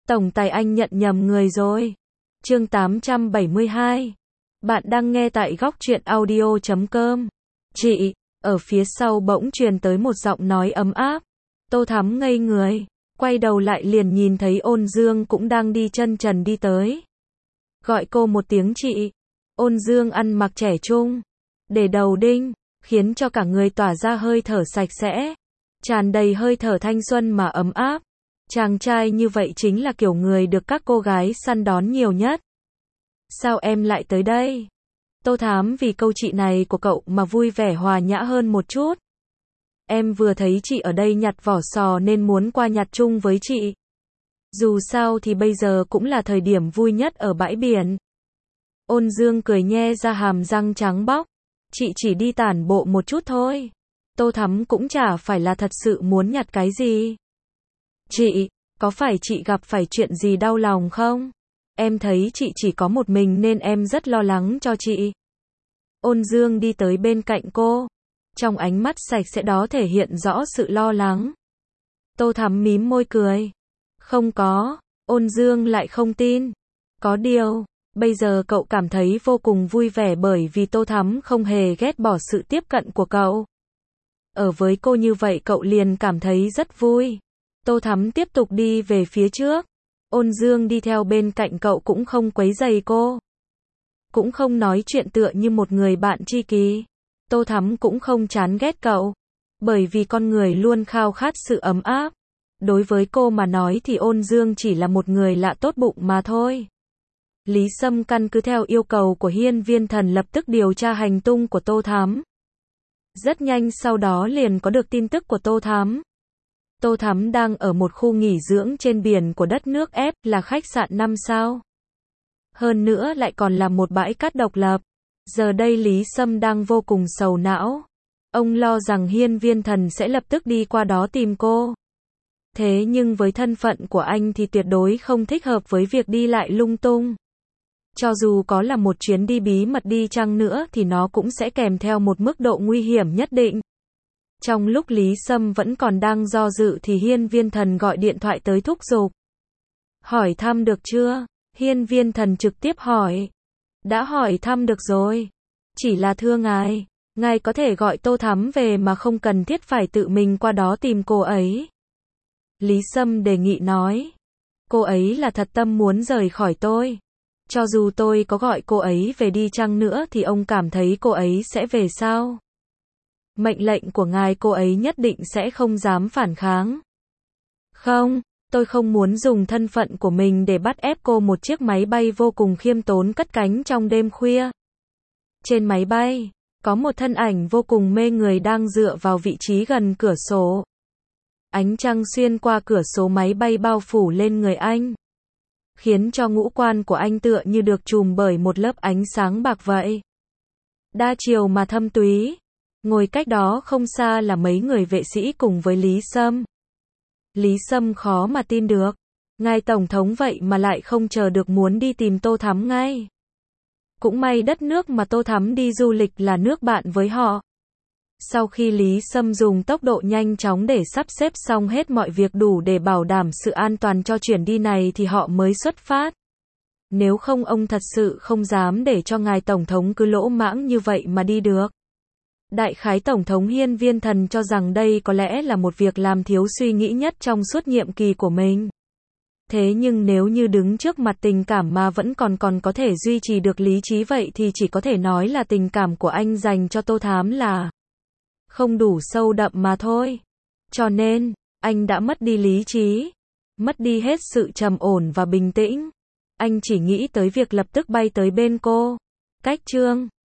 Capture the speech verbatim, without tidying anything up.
Tổng tài anh nhận nhầm người rồi. Chương tám trăm bảy mươi hai. Bạn đang nghe tại góc truyện audio chấm com. Chị, ở phía sau bỗng truyền tới một giọng nói ấm áp. Tô Thắm ngây người, quay đầu lại liền nhìn thấy Ôn Dương cũng đang đi chân trần đi tới. Gọi cô một tiếng chị. Ôn Dương ăn mặc trẻ trung, để đầu đinh, khiến cho cả người tỏa ra hơi thở sạch sẽ, tràn đầy hơi thở thanh xuân mà ấm áp. Chàng trai như vậy chính là kiểu người được các cô gái săn đón nhiều nhất. Sao em lại tới đây? Tô Thắm vì câu chị này của cậu mà vui vẻ hòa nhã hơn một chút. Em vừa thấy chị ở đây nhặt vỏ sò nên muốn qua nhặt chung với chị. Dù sao thì bây giờ cũng là thời điểm vui nhất ở bãi biển. Ôn Dương cười nhe ra hàm răng trắng bóc. Chị chỉ đi tản bộ một chút thôi. Tô Thắm cũng chả phải là thật sự muốn nhặt cái gì. Chị, có phải chị gặp phải chuyện gì đau lòng không? Em thấy chị chỉ có một mình nên em rất lo lắng cho chị. Ôn Dương đi tới bên cạnh cô. Trong ánh mắt sạch sẽ đó thể hiện rõ sự lo lắng. Tô Thắm mím môi cười. Không có, Ôn Dương lại không tin. Có điều, bây giờ cậu cảm thấy vô cùng vui vẻ bởi vì Tô Thắm không hề ghét bỏ sự tiếp cận của cậu. Ở với cô như vậy cậu liền cảm thấy rất vui. Tô Thắm tiếp tục đi về phía trước. Ôn Dương đi theo bên cạnh cậu cũng không quấy rầy cô. Cũng không nói chuyện tựa như một người bạn tri kỷ. Tô Thắm cũng không chán ghét cậu. Bởi vì con người luôn khao khát sự ấm áp. Đối với cô mà nói thì Ôn Dương chỉ là một người lạ tốt bụng mà thôi. Lý Sâm căn cứ theo yêu cầu của Hiên Viên Thần lập tức điều tra hành tung của Tô Thắm. Rất nhanh sau đó liền có được tin tức của Tô Thắm. Tô Thắm đang ở một khu nghỉ dưỡng trên biển của đất nước F, là khách sạn năm sao. Hơn nữa lại còn là một bãi cát độc lập. Giờ đây Lý Sâm đang vô cùng sầu não. Ông lo rằng Hiên Viên Thần sẽ lập tức đi qua đó tìm cô. Thế nhưng với thân phận của anh thì tuyệt đối không thích hợp với việc đi lại lung tung. Cho dù có là một chuyến đi bí mật đi chăng nữa thì nó cũng sẽ kèm theo một mức độ nguy hiểm nhất định. Trong lúc Lý Sâm vẫn còn đang do dự thì Hiên Viên Thần gọi điện thoại tới thúc giục. Hỏi thăm được chưa? Hiên Viên Thần trực tiếp hỏi. Đã hỏi thăm được rồi. Chỉ là thưa ngài, ngài có thể gọi Tô Thắm về mà không cần thiết phải tự mình qua đó tìm cô ấy. Lý Sâm đề nghị nói. Cô ấy là thật tâm muốn rời khỏi tôi. Cho dù tôi có gọi cô ấy về đi chăng nữa thì ông cảm thấy cô ấy sẽ về sao? Mệnh lệnh của ngài cô ấy nhất định sẽ không dám phản kháng. Không, tôi không muốn dùng thân phận của mình để bắt ép cô. Một chiếc máy bay vô cùng khiêm tốn cất cánh trong đêm khuya. Trên máy bay, có một thân ảnh vô cùng mê người đang dựa vào vị trí gần cửa sổ. Ánh trăng xuyên qua cửa sổ máy bay bao phủ lên người anh, khiến cho ngũ quan của anh tựa như được trùm bởi một lớp ánh sáng bạc vậy. Đa chiều mà thâm túy. Ngồi cách đó không xa là mấy người vệ sĩ cùng với Lý Sâm. Lý Sâm khó mà tin được. Ngài Tổng thống vậy mà lại không chờ được muốn đi tìm Tô Thắm ngay. Cũng may đất nước mà Tô Thắm đi du lịch là nước bạn với họ. Sau khi Lý Sâm dùng tốc độ nhanh chóng để sắp xếp xong hết mọi việc đủ để bảo đảm sự an toàn cho chuyến đi này thì họ mới xuất phát. Nếu không ông thật sự không dám để cho ngài Tổng thống cứ lỗ mãng như vậy mà đi được. Đại khái Tổng thống Hiên Viên Thần cho rằng đây có lẽ là một việc làm thiếu suy nghĩ nhất trong suốt nhiệm kỳ của mình. Thế nhưng nếu như đứng trước mặt tình cảm mà vẫn còn còn có thể duy trì được lý trí vậy thì chỉ có thể nói là tình cảm của anh dành cho Tô Thắm là không đủ sâu đậm mà thôi. Cho nên, anh đã mất đi lý trí, mất đi hết sự trầm ổn và bình tĩnh. Anh chỉ nghĩ tới việc lập tức bay tới bên cô. Cách chương